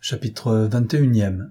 Chapitre 21.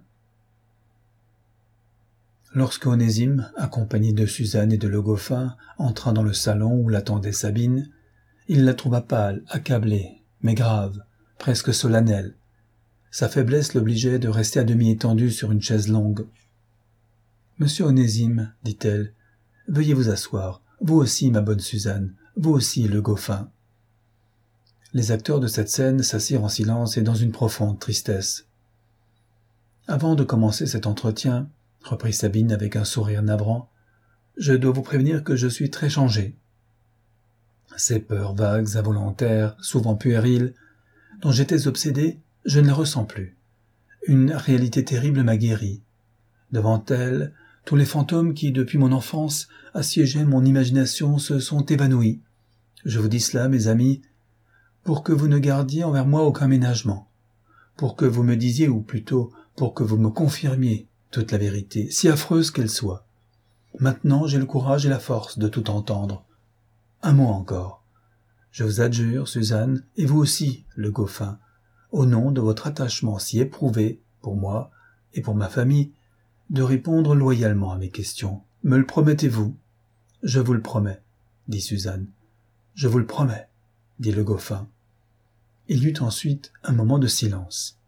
Lorsque Onésime, accompagné de Suzanne et de Le Goffin, entra dans le salon où l'attendait Sabine, il la trouva pâle, accablée, mais grave, presque solennelle. Sa faiblesse l'obligeait de rester à demi étendue sur une chaise longue. « Monsieur Onésime, dit-elle, veuillez vous asseoir, vous aussi, ma bonne Suzanne, vous aussi, Le Goffin. » Les acteurs de cette scène s'assirent en silence et dans une profonde tristesse. « Avant de commencer cet entretien, reprit Sabine avec un sourire navrant, je dois vous prévenir que je suis très changée. Ces peurs vagues, involontaires, souvent puériles, dont j'étais obsédée, je ne les ressens plus. Une réalité terrible m'a guérie. Devant elle, tous les fantômes qui, depuis mon enfance, assiégeaient mon imagination se sont évanouis. Je vous dis cela, mes amis, pour que vous ne gardiez envers moi aucun ménagement, pour que vous me disiez, ou plutôt pour que vous me confirmiez toute la vérité, si affreuse qu'elle soit. Maintenant, j'ai le courage et la force de tout entendre. Un mot encore. Je vous adjure, Suzanne, et vous aussi, Le Goffin, au nom de votre attachement si éprouvé pour moi et pour ma famille, de répondre loyalement à mes questions. Me le promettez-vous ? Je vous le promets, dit Suzanne. Je vous le promets, dit Le Goffin. Il y eut ensuite un moment de silence.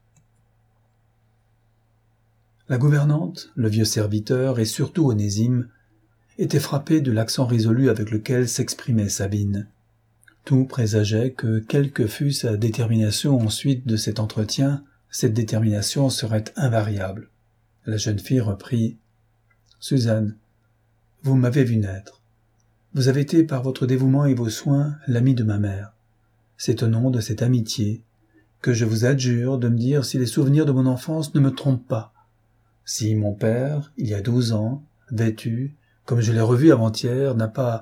La gouvernante, le vieux serviteur et surtout Onésime étaient frappés de l'accent résolu avec lequel s'exprimait Sabine. Tout présageait que, quelle que fût sa détermination ensuite de cet entretien, cette détermination serait invariable. La jeune fille reprit « Suzanne, vous m'avez vu naître. Vous avez été par votre dévouement et vos soins l'amie de ma mère. C'est au nom de cette amitié que je vous adjure de me dire si les souvenirs de mon enfance ne me trompent pas. Si mon père, il y a 12 ans, vêtu, comme je l'ai revu avant-hier, n'a pas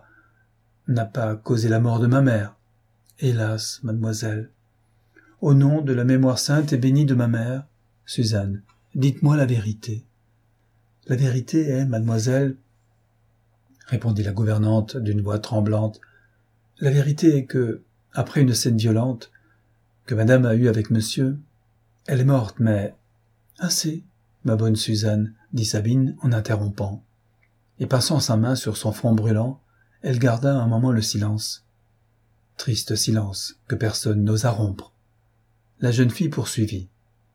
causé la mort de ma mère. Hélas, mademoiselle. Au nom de la mémoire sainte et bénie de ma mère, Suzanne, dites-moi la vérité. La vérité est, mademoiselle, répondit la gouvernante d'une voix tremblante, la vérité est que, après une scène violente que madame a eue avec monsieur, elle est morte, mais... Assez, ma bonne Suzanne, dit Sabine en interrompant. Et passant sa main sur son front brûlant, elle garda un moment le silence. Triste silence que personne n'osa rompre. La jeune fille poursuivit.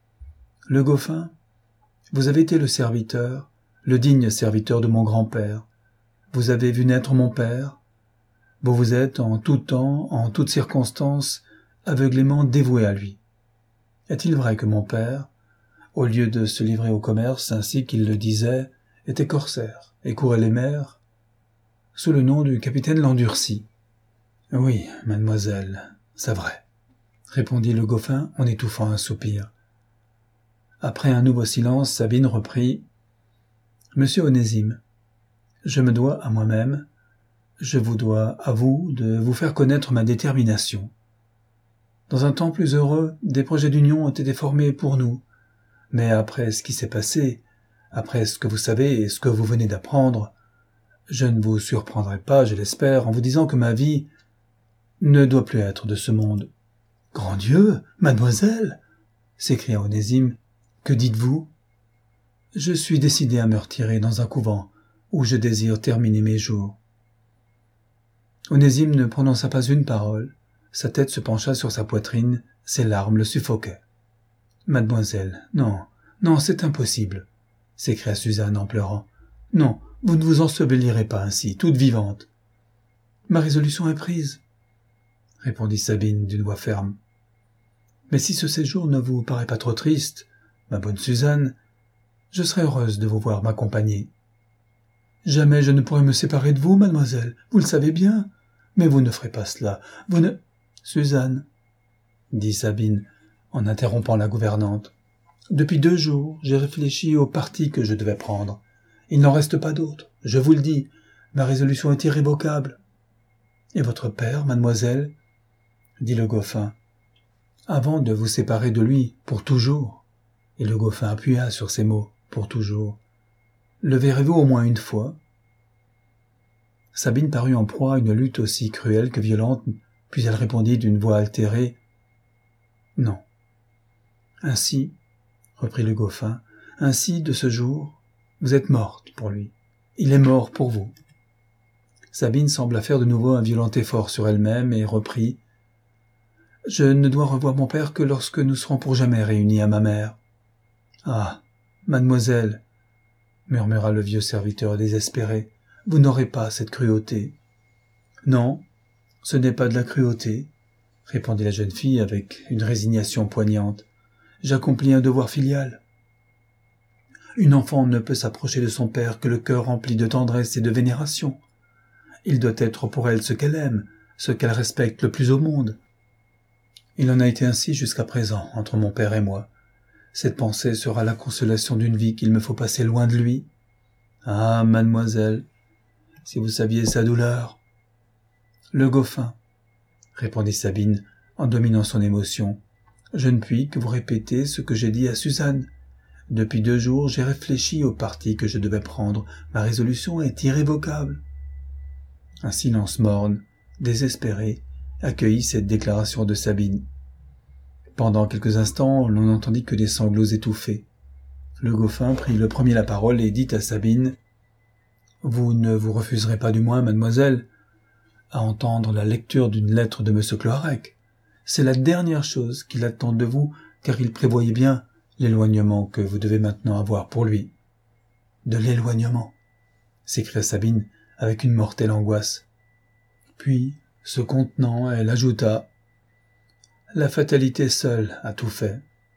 Le Goffin, vous avez été le serviteur, le digne serviteur de mon grand-père. Vous avez vu naître mon père. Vous vous êtes, en tout temps, en toutes circonstances, aveuglément dévoué à lui. Est-il vrai que mon père, au lieu de se livrer au commerce ainsi qu'il le disait, était corsaire et courait les mers sous le nom du capitaine Landurcy? Oui, mademoiselle, c'est vrai, répondit Le Goffin en étouffant un soupir. Après un nouveau silence, Sabine reprit. Monsieur Onésime, je me dois à moi-même, je vous dois à vous de vous faire connaître ma détermination. Dans un temps plus heureux, des projets d'union ont été formés pour nous, mais après ce qui s'est passé, après ce que vous savez et ce que vous venez d'apprendre, je ne vous surprendrai pas, je l'espère, en vous disant que ma vie ne doit plus être de ce monde. « Grand Dieu, mademoiselle !» s'écria Onésime. « Que dites-vous ?»« Je suis décidé à me retirer dans un couvent où je désire terminer mes jours. » Onésime ne prononça pas une parole. Sa tête se pencha sur sa poitrine, ses larmes le suffoquaient. « Mademoiselle, non, non, c'est impossible !» s'écria Suzanne en pleurant. « Non, vous ne vous ensevelirez pas ainsi, toute vivante. »« Ma résolution est prise, » répondit Sabine d'une voix ferme. « Mais si ce séjour ne vous paraît pas trop triste, ma bonne Suzanne, je serai heureuse de vous voir m'accompagner. »« Jamais je ne pourrai me séparer de vous, mademoiselle, vous le savez bien. Mais vous ne ferez pas cela, vous ne... »« Suzanne, » dit Sabine, en interrompant la gouvernante, « depuis 2 jours, j'ai réfléchi au parti que je devais prendre. Il n'en reste pas d'autre, je vous le dis, ma résolution est irrévocable. »« Et votre père, mademoiselle ?» dit Le Goffin. « Avant de vous séparer de lui, pour toujours, » et Le Goffin appuya sur ces mots, « pour toujours, » le verrez-vous au moins une fois ? Sabine parut en proie à une lutte aussi cruelle que violente, puis elle répondit d'une voix altérée. « Non. Ainsi, reprit le Goffin. Ainsi, de ce jour, vous êtes morte pour lui. Il est mort pour vous. Sabine sembla faire de nouveau un violent effort sur elle-même et reprit. Je ne dois revoir mon père que lorsque nous serons pour jamais réunis à ma mère. Ah, mademoiselle, murmura le vieux serviteur désespéré, vous n'aurez pas cette cruauté. Non, ce n'est pas de la cruauté, répondit la jeune fille avec une résignation poignante. J'accomplis un devoir filial. Une enfant ne peut s'approcher de son père que le cœur rempli de tendresse et de vénération. Il doit être pour elle ce qu'elle aime, ce qu'elle respecte le plus au monde. Il en a été ainsi jusqu'à présent entre mon père et moi. Cette pensée sera la consolation d'une vie qu'il me faut passer loin de lui. Ah, mademoiselle, si vous saviez sa douleur. Le Goffin, répondit Sabine en dominant son émotion. Je ne puis que vous répéter ce que j'ai dit à Suzanne. Depuis 2 jours, j'ai réfléchi au parti que je devais prendre. Ma résolution est irrévocable. Un silence morne, désespéré, accueillit cette déclaration de Sabine. Pendant quelques instants, l'on n'entendit que des sanglots étouffés. Le Goffin prit le premier la parole et dit à Sabine « Vous ne vous refuserez pas du moins, mademoiselle, à entendre la lecture d'une lettre de M. Cloarec. C'est la dernière chose qu'il attend de vous, car il prévoyait bien l'éloignement que vous devez maintenant avoir pour lui. »« De l'éloignement » s'écria Sabine avec une mortelle angoisse. Puis, se contenant, elle ajouta « La fatalité seule a tout fait. »«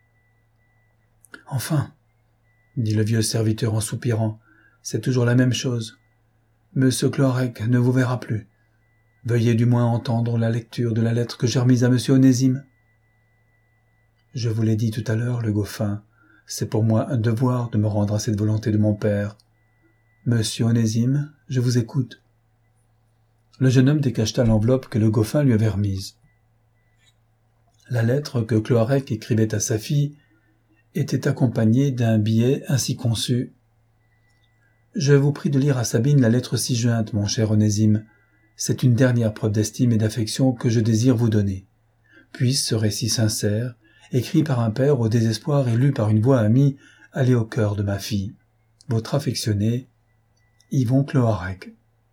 Enfin, dit le vieux serviteur en soupirant, c'est toujours la même chose. Monsieur Cloarec ne vous verra plus. Veuillez du moins entendre la lecture de la lettre que j'ai remise à monsieur Onésime. Je vous l'ai dit tout à l'heure, le Goffin, c'est pour moi un devoir de me rendre à cette volonté de mon père. Monsieur Onésime, je vous écoute. Le jeune homme décacheta l'enveloppe que le Goffin lui avait remise. La lettre que Cloarec écrivait à sa fille était accompagnée d'un billet ainsi conçu. « Je vous prie de lire à Sabine la lettre ci jointe, mon cher Onésime. C'est une dernière preuve d'estime et d'affection que je désire vous donner. Puisse ce récit sincère, écrit par un père au désespoir et lu par une voix amie, aller au cœur de ma fille. Votre affectionné, Yvon Cloarec. »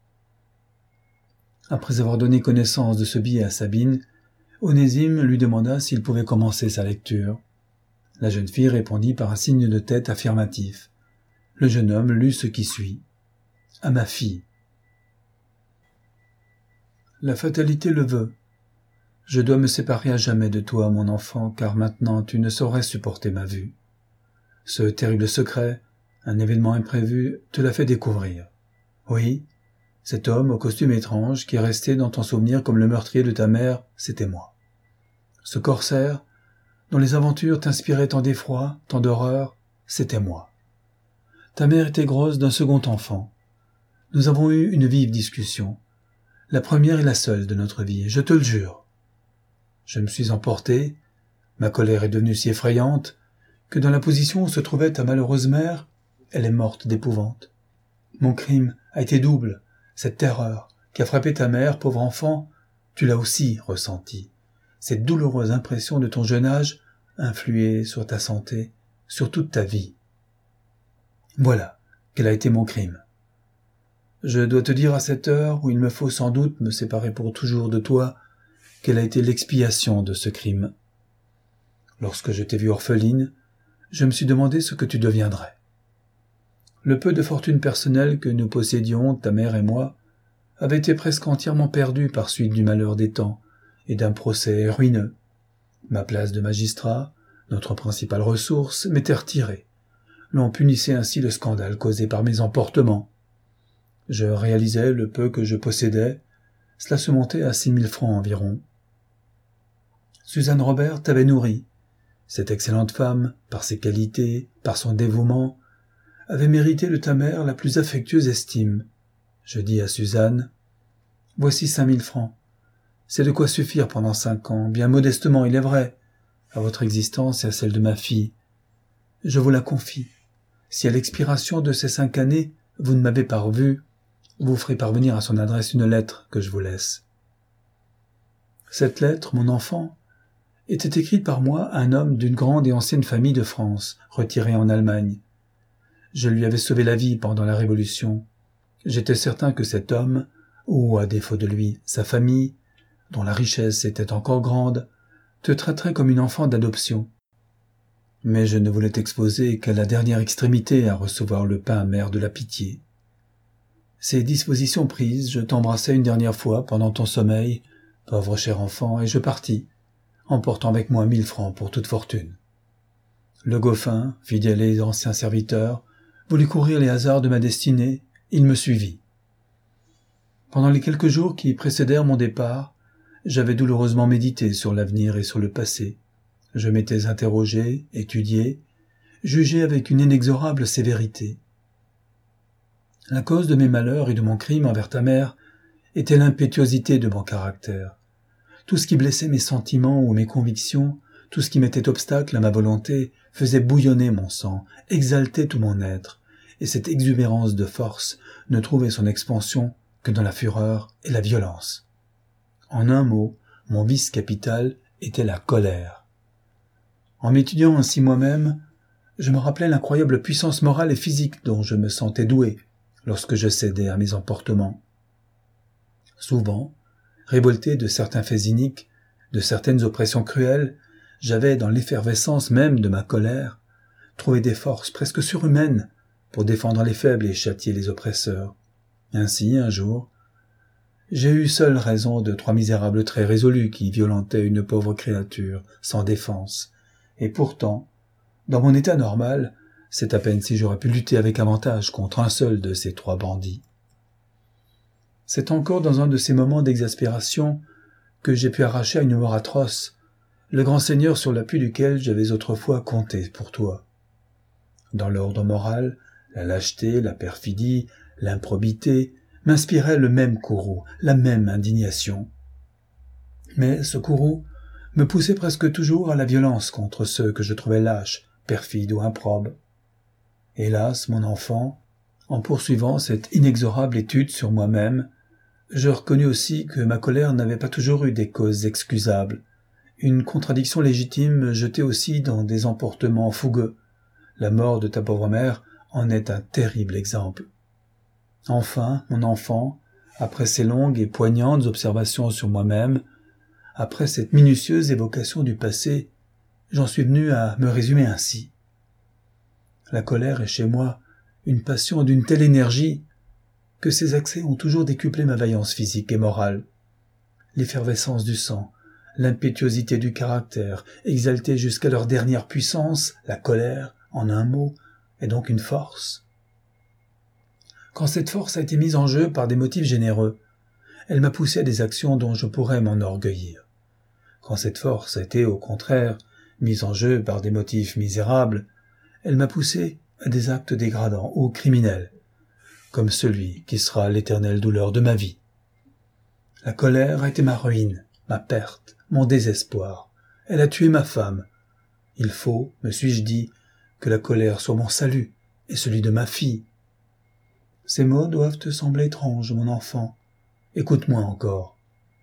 Après avoir donné connaissance de ce billet à Sabine, Onésime lui demanda s'il pouvait commencer sa lecture. La jeune fille répondit par un signe de tête affirmatif. Le jeune homme lut ce qui suit. « À ma fille. La fatalité le veut. Je dois me séparer à jamais de toi, mon enfant, car maintenant tu ne saurais supporter ma vue. Ce terrible secret, un événement imprévu, te l'a fait découvrir. Oui, cet homme au costume étrange qui est resté dans ton souvenir comme le meurtrier de ta mère, c'était moi. Ce corsaire, dont les aventures t'inspiraient tant d'effroi, tant d'horreur, c'était moi. Ta mère était grosse d'un second enfant. Nous avons eu une vive discussion, la première et la seule de notre vie, je te le jure. Je me suis emporté, ma colère est devenue si effrayante, que dans la position où se trouvait ta malheureuse mère, elle est morte d'épouvante. Mon crime a été double, cette terreur qui a frappé ta mère, pauvre enfant, tu l'as aussi ressentie. Cette douloureuse impression de ton jeune âge influée sur ta santé, sur toute ta vie. Voilà quel a été mon crime. Je dois te dire à cette heure où il me faut sans doute me séparer pour toujours de toi, quelle a été l'expiation de ce crime. Lorsque je t'ai vue orpheline, je me suis demandé ce que tu deviendrais. Le peu de fortune personnelle que nous possédions, ta mère et moi, avait été presque entièrement perdu par suite du malheur des temps et d'un procès ruineux. Ma place de magistrat, notre principale ressource, m'était retirée. L'on punissait ainsi le scandale causé par mes emportements. Je réalisais le peu que je possédais, cela se montait à 6 000 francs environ. Suzanne Robert t'avait nourri. Cette excellente femme, par ses qualités, par son dévouement, avait mérité de ta mère la plus affectueuse estime. Je dis à Suzanne, « Voici 5 000 francs. C'est de quoi suffire pendant 5 ans, bien modestement, il est vrai, à votre existence et à celle de ma fille. Je vous la confie. Si à l'expiration de ces 5 années, vous ne m'avez pas revu, vous ferez parvenir à son adresse une lettre que je vous laisse. Cette lettre, mon enfant, était écrite par moi à un homme d'une grande et ancienne famille de France, retiré en Allemagne. Je lui avais sauvé la vie pendant la Révolution. J'étais certain que cet homme, ou à défaut de lui, sa famille, dont la richesse était encore grande, te traiterait comme une enfant d'adoption. Mais je ne voulais t'exposer qu'à la dernière extrémité à recevoir le pain amer de la pitié. Ces dispositions prises, je t'embrassai une dernière fois pendant ton sommeil, pauvre cher enfant, et je partis, emportant avec moi 1000 francs pour toute fortune. Le Goffin, fidèle et ancien serviteur, voulut courir les hasards de ma destinée, il me suivit. Pendant les quelques jours qui précédèrent mon départ, j'avais douloureusement médité sur l'avenir et sur le passé. Je m'étais interrogé, étudié, jugé avec une inexorable sévérité. La cause de mes malheurs et de mon crime envers ta mère était l'impétuosité de mon caractère. Tout ce qui blessait mes sentiments ou mes convictions, tout ce qui mettait obstacle à ma volonté, faisait bouillonner mon sang, exaltait tout mon être, et cette exubérance de force ne trouvait son expansion que dans la fureur et la violence. En un mot, mon vice capital était la colère. En m'étudiant ainsi moi-même, je me rappelais l'incroyable puissance morale et physique dont je me sentais doué lorsque je cédais à mes emportements. Souvent, révolté de certains faits iniques, de certaines oppressions cruelles, j'avais, dans l'effervescence même de ma colère, trouvé des forces presque surhumaines pour défendre les faibles et châtier les oppresseurs. Ainsi, un jour, j'ai eu seul raison de 3 misérables traits résolus qui violentaient une pauvre créature sans défense. Et pourtant, dans mon état normal, c'est à peine si j'aurais pu lutter avec avantage contre un seul de ces 3 bandits. C'est encore dans un de ces moments d'exaspération que j'ai pu arracher à une mort atroce le grand seigneur sur l'appui duquel j'avais autrefois compté pour toi. Dans l'ordre moral, la lâcheté, la perfidie, l'improbité m'inspiraient le même courroux, la même indignation. Mais ce courroux me poussait presque toujours à la violence contre ceux que je trouvais lâches, perfides ou improbes. Hélas, mon enfant, en poursuivant cette inexorable étude sur moi-même, je reconnus aussi que ma colère n'avait pas toujours eu des causes excusables. Une contradiction légitime me jetait aussi dans des emportements fougueux. La mort de ta pauvre mère en est un terrible exemple. Enfin, mon enfant, après ces longues et poignantes observations sur moi-même, après cette minutieuse évocation du passé, j'en suis venu à me résumer ainsi. La colère est chez moi une passion d'une telle énergie que ses accès ont toujours décuplé ma vaillance physique et morale. L'effervescence du sang, l'impétuosité du caractère, exaltés jusqu'à leur dernière puissance, la colère, en un mot, est donc une force. Quand cette force a été mise en jeu par des motifs généreux, elle m'a poussé à des actions dont je pourrais m'enorgueillir. Quand cette force a été, au contraire, mise en jeu par des motifs misérables, elle m'a poussé à des actes dégradants ou criminels, comme celui qui sera l'éternelle douleur de ma vie. La colère a été ma ruine, ma perte, mon désespoir. Elle a tué ma femme. Il faut, me suis-je dit, que la colère soit mon salut et celui de ma fille. Ces mots doivent te sembler étranges, mon enfant. Écoute-moi encore.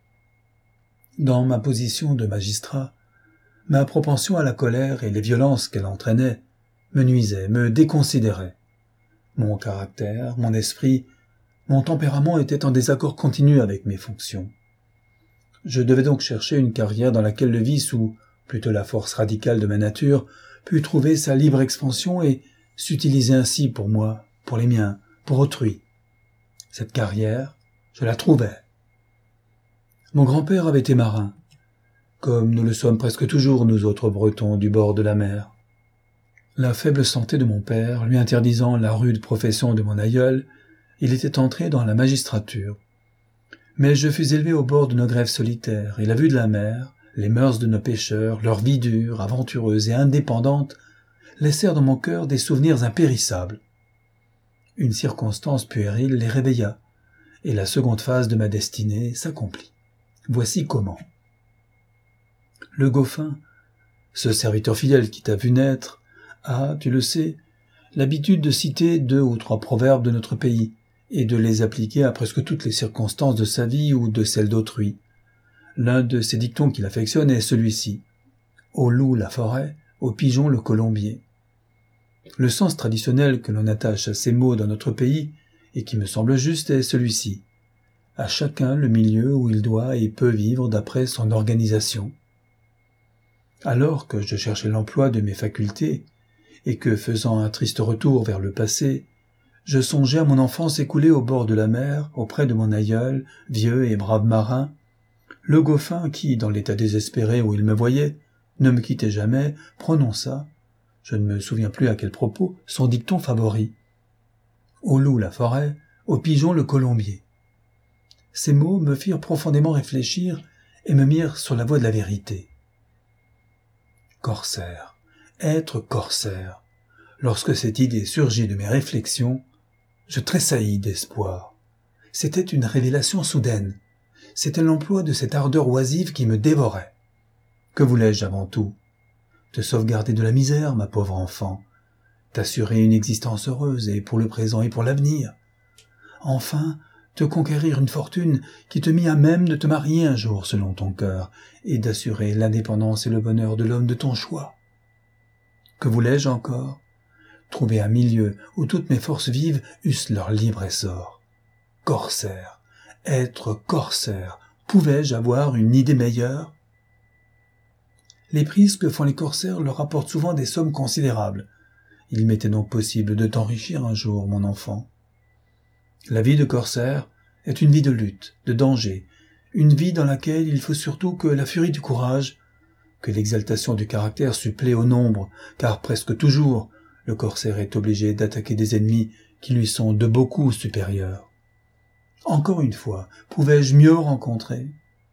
Dans ma position de magistrat, ma propension à la colère et les violences qu'elle entraînait me nuisaient, me déconsidéraient. Mon caractère, mon esprit, mon tempérament étaient en désaccord continu avec mes fonctions. Je devais donc chercher une carrière dans laquelle le vice ou plutôt la force radicale de ma nature pût trouver sa libre expansion et s'utiliser ainsi pour moi, pour les miens, pour autrui. Cette carrière, je la trouvais. Mon grand-père avait été marin, comme nous le sommes presque toujours nous autres Bretons du bord de la mer. La faible santé de mon père lui interdisant la rude profession de mon aïeul, il était entré dans la magistrature. Mais je fus élevé au bord de nos grèves solitaires, et la vue de la mer, les mœurs de nos pêcheurs, leur vie dure, aventureuse et indépendante, laissèrent dans mon cœur des souvenirs impérissables. Une circonstance puérile les réveilla, et la seconde phase de ma destinée s'accomplit. Voici comment. Le Goffin, ce serviteur fidèle qui t'a vu naître, a, tu le sais, l'habitude de citer 2 ou 3 proverbes de notre pays, et de les appliquer à presque toutes les circonstances de sa vie ou de celles d'autrui. L'un de ces dictons qu'il affectionne est celui-ci. au loup la forêt, au pigeon le colombier. Le sens traditionnel que l'on attache à ces mots dans notre pays, et qui me semble juste, est celui-ci. À chacun le milieu où il doit et peut vivre d'après son organisation. Alors que je cherchais l'emploi de mes facultés, et que, faisant un triste retour vers le passé, je songeais à mon enfance écoulée au bord de la mer, auprès de mon aïeul, vieux et brave marin, le Gauffin qui, dans l'état désespéré où il me voyait, ne me quittait jamais, prononça, je ne me souviens plus à quel propos, son dicton favori. Au loup la forêt, au pigeon le colombier. Ces mots me firent profondément réfléchir et me mirent sur la voie de la vérité. Corsaire, être corsaire. Lorsque cette idée surgit de mes réflexions, je tressaillis d'espoir. C'était une révélation soudaine. C'était l'emploi de cette ardeur oisive qui me dévorait. Que voulais-je avant tout? Te sauvegarder de la misère, ma pauvre enfant. T'assurer une existence heureuse et pour le présent et pour l'avenir. Enfin, te conquérir une fortune qui te mit à même de te marier un jour selon ton cœur et d'assurer l'indépendance et le bonheur de l'homme de ton choix. Que voulais-je encore? Trouver un milieu où toutes mes forces vives eussent leur libre essor. Corsaire, être corsaire, pouvais-je avoir une idée meilleure? Les prises que font les corsaires leur apportent souvent des sommes considérables. Il m'était donc possible de t'enrichir un jour, mon enfant. La vie de corsaire est une vie de lutte, de danger, une vie dans laquelle il faut surtout que la furie du courage, que l'exaltation du caractère supplée au nombre, car presque toujours, le corsaire est obligé d'attaquer des ennemis qui lui sont de beaucoup supérieurs. Encore une fois, pouvais-je mieux rencontrer?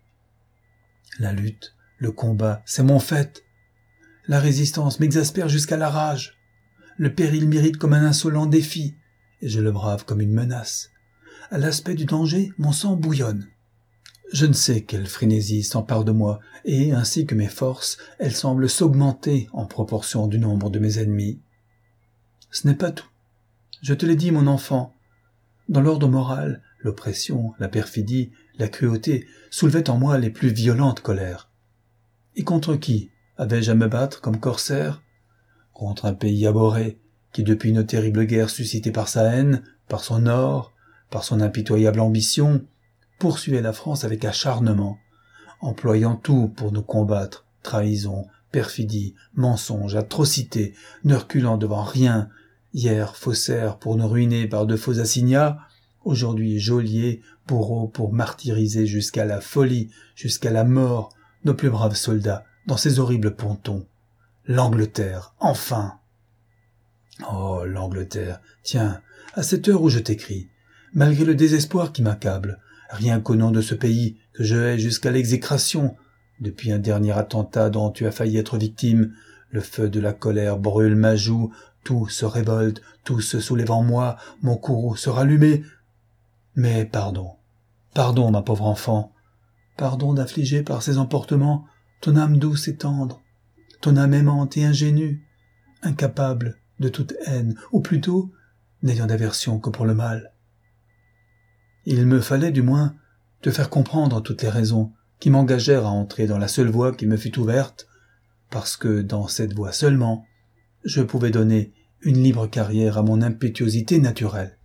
La lutte, le combat, c'est mon fait. La résistance m'exaspère jusqu'à la rage. Le péril m'irrite comme un insolent défi, et je le brave comme une menace. À l'aspect du danger, mon sang bouillonne. Je ne sais quelle frénésie s'empare de moi, et, ainsi que mes forces, elles semblent s'augmenter en proportion du nombre de mes ennemis. Ce n'est pas tout. Je te l'ai dit, mon enfant. Dans l'ordre moral, l'oppression, la perfidie, la cruauté soulevaient en moi les plus violentes colères. Et contre qui avais-je à me battre comme corsaire? Contre un pays abhorré, qui depuis une terrible guerre suscitée par sa haine, par son or, par son impitoyable ambition, poursuivait la France avec acharnement, employant tout pour nous combattre, trahison, perfidie, mensonge, atrocité, ne reculant devant rien, hier faussaire pour nous ruiner par de faux assignats, aujourd'hui geôlier, bourreau pour martyriser jusqu'à la folie, jusqu'à la mort, nos plus braves soldats, dans ces horribles pontons. L'Angleterre, enfin! Oh, l'Angleterre, tiens, à cette heure où je t'écris, malgré le désespoir qui m'accable, rien qu'au nom de ce pays que je hais jusqu'à l'exécration, depuis un dernier attentat dont tu as failli être victime, le feu de la colère brûle ma joue, tout se révolte, tout se soulève en moi, mon courroux se rallumait. Mais pardon, pardon, ma pauvre enfant, pardon d'affliger par ces emportements ton âme douce et tendre, ton âme aimante et ingénue, incapable de toute haine, ou plutôt n'ayant d'aversion que pour le mal. Il me fallait du moins te faire comprendre toutes les raisons qui m'engagèrent à entrer dans la seule voie qui me fut ouverte, parce que dans cette voie seulement, je pouvais donner une libre carrière à mon impétuosité naturelle.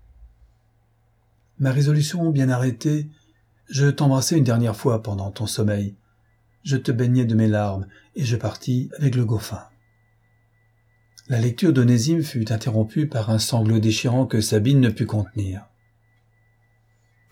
Ma résolution bien arrêtée, je t'embrassai une dernière fois pendant ton sommeil. Je te baignai de mes larmes et je partis avec le Gauffin. La lecture d'Onésime fut interrompue par un sanglot déchirant que Sabine ne put contenir.